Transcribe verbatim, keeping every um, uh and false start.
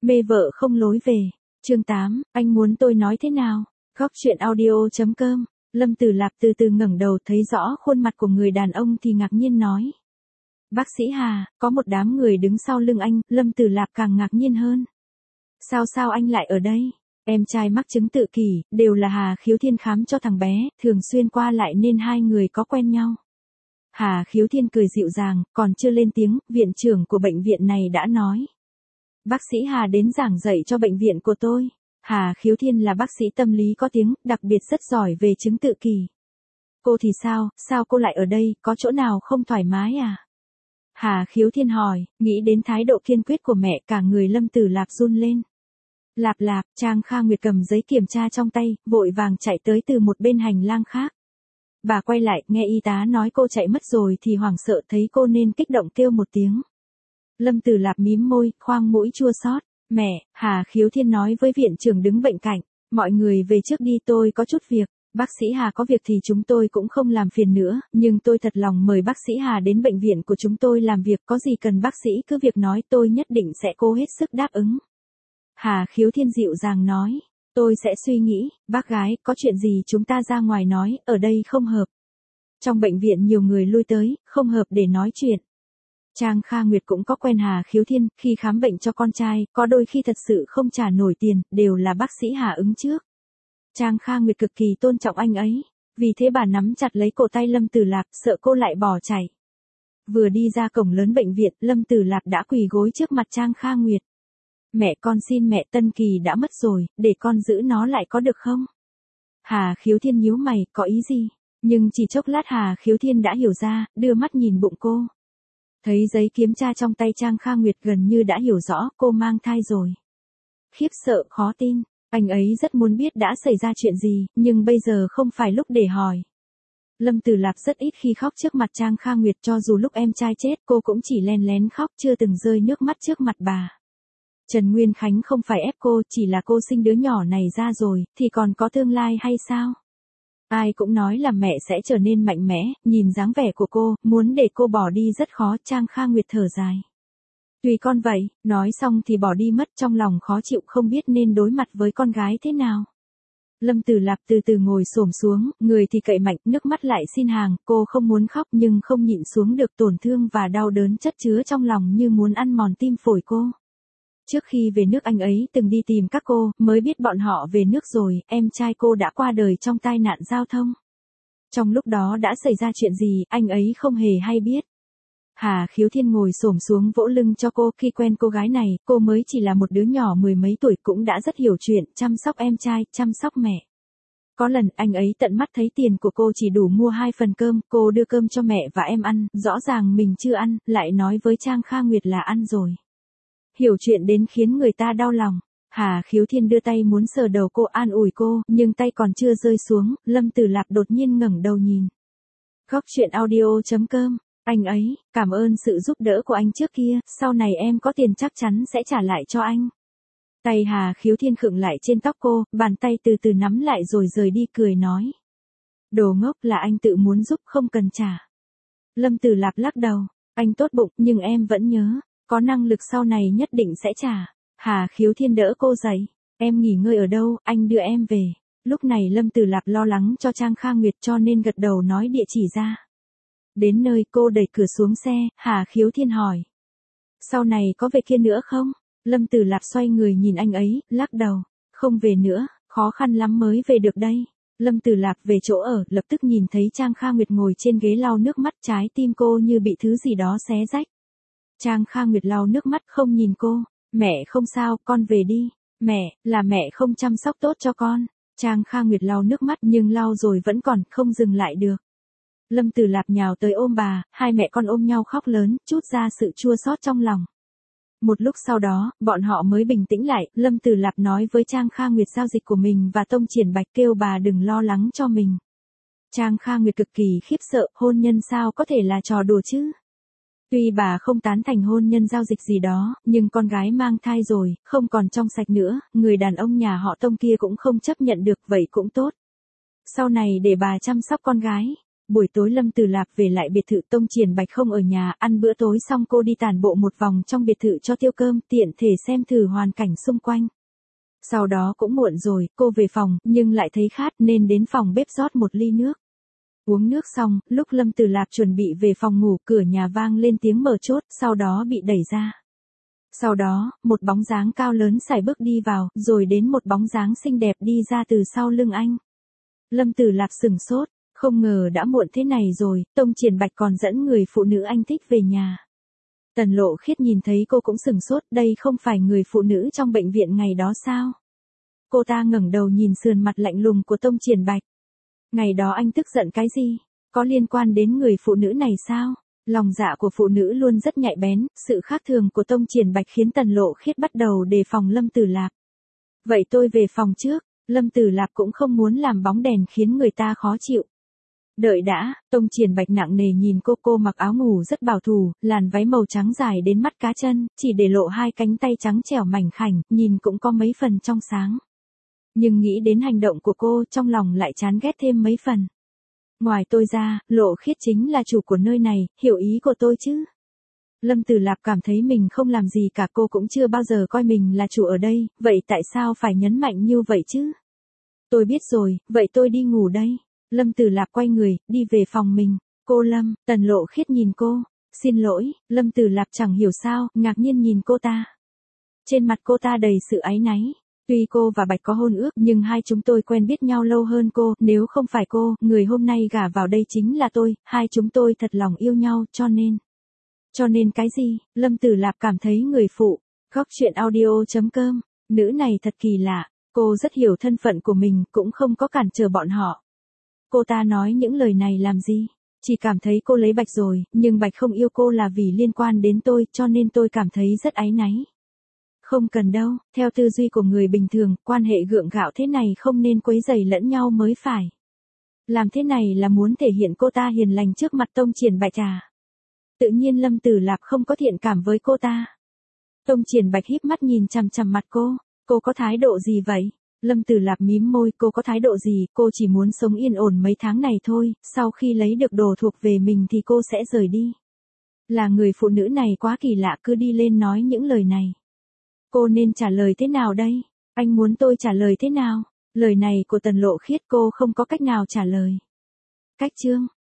Mê vợ không lối về. Chương tám, anh muốn tôi nói thế nào? Góc chuyện audio.com. Lâm Tử Lạp từ từ ngẩng đầu thấy rõ khuôn mặt của người đàn ông thì ngạc nhiên nói. Bác sĩ Hà, có một đám người đứng sau lưng anh. Lâm Tử Lạp càng ngạc nhiên hơn. Sao sao anh lại ở đây? Em trai mắc chứng tự kỷ, đều là Hà Khiếu Thiên khám cho thằng bé, thường xuyên qua lại nên hai người có quen nhau. Hà Khiếu Thiên cười dịu dàng, còn chưa lên tiếng, viện trưởng của bệnh viện này đã nói. Bác sĩ Hà đến giảng dạy cho bệnh viện của tôi. Hà Khiếu Thiên là bác sĩ tâm lý có tiếng, đặc biệt rất giỏi về chứng tự kỷ. Cô thì sao, sao cô lại ở đây, có chỗ nào không thoải mái à? Hà Khiếu Thiên hỏi, nghĩ đến thái độ kiên quyết của mẹ, cả người Lâm Tử Lạp run lên. Lạp lạp, Trang Kha Nguyệt cầm giấy kiểm tra trong tay, vội vàng chạy tới từ một bên hành lang khác. Bà quay lại, nghe y tá nói cô chạy mất rồi thì hoảng sợ thấy cô nên kích động kêu một tiếng. Lâm Tử Lạp mím môi, khoang mũi chua xót. Mẹ, Hà Khiếu Thiên nói với viện trưởng đứng bệnh cạnh, mọi người về trước đi, tôi có chút việc. Bác sĩ Hà có việc thì chúng tôi cũng không làm phiền nữa, nhưng tôi thật lòng mời bác sĩ Hà đến bệnh viện của chúng tôi làm việc, có gì cần bác sĩ cứ việc nói, tôi nhất định sẽ cố hết sức đáp ứng. Hà Khiếu Thiên dịu dàng nói, tôi sẽ suy nghĩ. Bác gái, có chuyện gì chúng ta ra ngoài nói, ở đây không hợp. Trong bệnh viện nhiều người lui tới, không hợp để nói chuyện. Trang Kha Nguyệt cũng có quen Hà Khiếu Thiên, khi khám bệnh cho con trai, có đôi khi thật sự không trả nổi tiền, đều là bác sĩ Hà ứng trước. Trang Kha Nguyệt cực kỳ tôn trọng anh ấy, vì thế bà nắm chặt lấy cổ tay Lâm Tử Lạp, sợ cô lại bỏ chạy. Vừa đi ra cổng lớn bệnh viện, Lâm Tử Lạp đã quỳ gối trước mặt Trang Kha Nguyệt. Mẹ con xin mẹ, Tân Kỳ đã mất rồi, để con giữ nó lại có được không? Hà Khiếu Thiên nhíu mày, có ý gì? Nhưng chỉ chốc lát Hà Khiếu Thiên đã hiểu ra, đưa mắt nhìn bụng cô. Thấy giấy kiểm tra trong tay Trang Kha Nguyệt gần như đã hiểu rõ cô mang thai rồi. Khiếp sợ khó tin, anh ấy rất muốn biết đã xảy ra chuyện gì, nhưng bây giờ không phải lúc để hỏi. Lâm Tử Lạp rất ít khi khóc trước mặt Trang Kha Nguyệt, cho dù lúc em trai chết cô cũng chỉ len lén khóc, chưa từng rơi nước mắt trước mặt bà. Trần Nguyên Khánh không phải ép cô, chỉ là cô sinh đứa nhỏ này ra rồi, thì còn có tương lai hay sao? Ai cũng nói là mẹ sẽ trở nên mạnh mẽ, nhìn dáng vẻ của cô, muốn để cô bỏ đi rất khó. Trang Kha Nguyệt thở dài. Tùy con vậy, nói xong thì bỏ đi mất, trong lòng khó chịu không biết nên đối mặt với con gái thế nào. Lâm Tử Lạp từ từ ngồi xổm xuống, người thì cậy mạnh, nước mắt lại xin hàng, cô không muốn khóc nhưng không nhịn xuống được, tổn thương và đau đớn chất chứa trong lòng như muốn ăn mòn tim phổi cô. Trước khi về nước anh ấy từng đi tìm các cô, mới biết bọn họ về nước rồi, em trai cô đã qua đời trong tai nạn giao thông. Trong lúc đó đã xảy ra chuyện gì, anh ấy không hề hay biết. Hà Khiếu Thiên ngồi xổm xuống vỗ lưng cho cô, khi quen cô gái này, cô mới chỉ là một đứa nhỏ mười mấy tuổi cũng đã rất hiểu chuyện, chăm sóc em trai, chăm sóc mẹ. Có lần anh ấy tận mắt thấy tiền của cô chỉ đủ mua hai phần cơm, cô đưa cơm cho mẹ và em ăn, rõ ràng mình chưa ăn, lại nói với Trang Kha Nguyệt là ăn rồi. Hiểu chuyện đến khiến người ta đau lòng. Hà Khiếu Thiên đưa tay muốn sờ đầu cô, an ủi cô, nhưng tay còn chưa rơi xuống, Lâm Tử Lạp đột nhiên ngẩng đầu nhìn. Góc chuyện audio.com. Anh ấy, cảm ơn sự giúp đỡ của anh trước kia, sau này em có tiền chắc chắn sẽ trả lại cho anh. Tay Hà Khiếu Thiên khựng lại trên tóc cô, bàn tay từ từ nắm lại rồi rời đi, cười nói. Đồ ngốc, là anh tự muốn giúp, không cần trả. Lâm Tử Lạp lắc đầu, anh tốt bụng, nhưng em vẫn nhớ. Có năng lực sau này nhất định sẽ trả. Hà Khiếu Thiên đỡ cô dậy. Em nghỉ ngơi ở đâu, anh đưa em về. Lúc này Lâm Tử Lạp lo lắng cho Trang Kha Nguyệt cho nên gật đầu nói địa chỉ ra. Đến nơi cô đẩy cửa xuống xe, Hà Khiếu Thiên hỏi. Sau này có về kia nữa không? Lâm Tử Lạp xoay người nhìn anh ấy, lắc đầu. Không về nữa, khó khăn lắm mới về được đây. Lâm Tử Lạp về chỗ ở, lập tức nhìn thấy Trang Kha Nguyệt ngồi trên ghế lau nước mắt, trái tim cô như bị thứ gì đó xé rách. Trang Kha Nguyệt lau nước mắt không nhìn cô. Mẹ không sao, con về đi. Mẹ, là mẹ không chăm sóc tốt cho con. Trang Kha Nguyệt lau nước mắt nhưng lau rồi vẫn còn không dừng lại được. Lâm Tử Lạp nhào tới ôm bà, hai mẹ con ôm nhau khóc lớn, trút ra sự chua xót trong lòng. Một lúc sau đó, bọn họ mới bình tĩnh lại, Lâm Tử Lạp nói với Trang Kha Nguyệt giao dịch của mình và Tông Triển Bạch, kêu bà đừng lo lắng cho mình. Trang Kha Nguyệt cực kỳ khiếp sợ, hôn nhân sao có thể là trò đùa chứ? Tuy bà không tán thành hôn nhân giao dịch gì đó, nhưng con gái mang thai rồi, không còn trong sạch nữa, người đàn ông nhà họ Tông kia cũng không chấp nhận được, vậy cũng tốt. Sau này để bà chăm sóc con gái. Buổi tối Lâm Tử Lạp về lại biệt thự, Tông Triển Bạch không ở nhà, ăn bữa tối xong cô đi tản bộ một vòng trong biệt thự cho tiêu cơm, tiện thể xem thử hoàn cảnh xung quanh. Sau đó cũng muộn rồi, cô về phòng, nhưng lại thấy khát nên đến phòng bếp rót một ly nước. Uống nước xong, lúc Lâm Tử Lạp chuẩn bị về phòng ngủ, cửa nhà vang lên tiếng mở chốt, sau đó bị đẩy ra. Sau đó, một bóng dáng cao lớn sải bước đi vào, rồi đến một bóng dáng xinh đẹp đi ra từ sau lưng anh. Lâm Tử Lạp sừng sốt, không ngờ đã muộn thế này rồi, Tông Triển Bạch còn dẫn người phụ nữ anh thích về nhà. Tần Lộ Khiết nhìn thấy cô cũng sừng sốt, đây không phải người phụ nữ trong bệnh viện ngày đó sao? Cô ta ngẩng đầu nhìn sườn mặt lạnh lùng của Tông Triển Bạch. Ngày đó anh tức giận cái gì? Có liên quan đến người phụ nữ này sao? Lòng dạ của phụ nữ luôn rất nhạy bén, sự khác thường của Tông Triển Bạch khiến Tần Lộ Khiết bắt đầu đề phòng Lâm Tử Lạp. Vậy tôi về phòng trước, Lâm Tử Lạp cũng không muốn làm bóng đèn khiến người ta khó chịu. Đợi đã, Tông Triển Bạch nặng nề nhìn cô cô mặc áo ngủ rất bảo thủ, làn váy màu trắng dài đến mắt cá chân, chỉ để lộ hai cánh tay trắng trẻo mảnh khảnh, nhìn cũng có mấy phần trong sáng. Nhưng nghĩ đến hành động của cô, trong lòng lại chán ghét thêm mấy phần. Ngoài tôi ra, Lộ Khiết chính là chủ của nơi này, hiểu ý của tôi chứ? Lâm Tử Lạp cảm thấy mình không làm gì cả, cô cũng chưa bao giờ coi mình là chủ ở đây, vậy tại sao phải nhấn mạnh như vậy chứ? Tôi biết rồi, vậy tôi đi ngủ đây. Lâm Tử Lạp quay người, đi về phòng mình. Cô Lâm, Tần Lộ Khiết nhìn cô. Xin lỗi, Lâm Tử Lạp chẳng hiểu sao, ngạc nhiên nhìn cô ta. Trên mặt cô ta đầy sự áy náy. Tuy cô và Bạch có hôn ước, nhưng hai chúng tôi quen biết nhau lâu hơn cô, nếu không phải cô, người hôm nay gả vào đây chính là tôi, hai chúng tôi thật lòng yêu nhau, cho nên. Cho nên cái gì? Lâm Tử Lạp cảm thấy người phụ. Góc truyện audio chấm com, nữ này thật kỳ lạ, cô rất hiểu thân phận của mình, cũng không có cản trở bọn họ. Cô ta nói những lời này làm gì? Chỉ cảm thấy cô lấy Bạch rồi, nhưng Bạch không yêu cô là vì liên quan đến tôi, cho nên tôi cảm thấy rất áy náy. Không cần đâu, theo tư duy của người bình thường, quan hệ gượng gạo thế này không nên quấy rầy lẫn nhau mới phải. Làm thế này là muốn thể hiện cô ta hiền lành trước mặt Tông Triển Bạch à? Tự nhiên Lâm Tử Lạp không có thiện cảm với cô ta. Tông Triển Bạch híp mắt nhìn chằm chằm mặt cô, cô có thái độ gì vậy? Lâm Tử Lạp mím môi, cô có thái độ gì, cô chỉ muốn sống yên ổn mấy tháng này thôi, sau khi lấy được đồ thuộc về mình thì cô sẽ rời đi. Là người phụ nữ này quá kỳ lạ, cứ đi lên nói những lời này. Cô nên trả lời thế nào đây? Anh muốn tôi trả lời thế nào? Lời này của Tần Lộ Khiết cô không có cách nào trả lời. Cách chương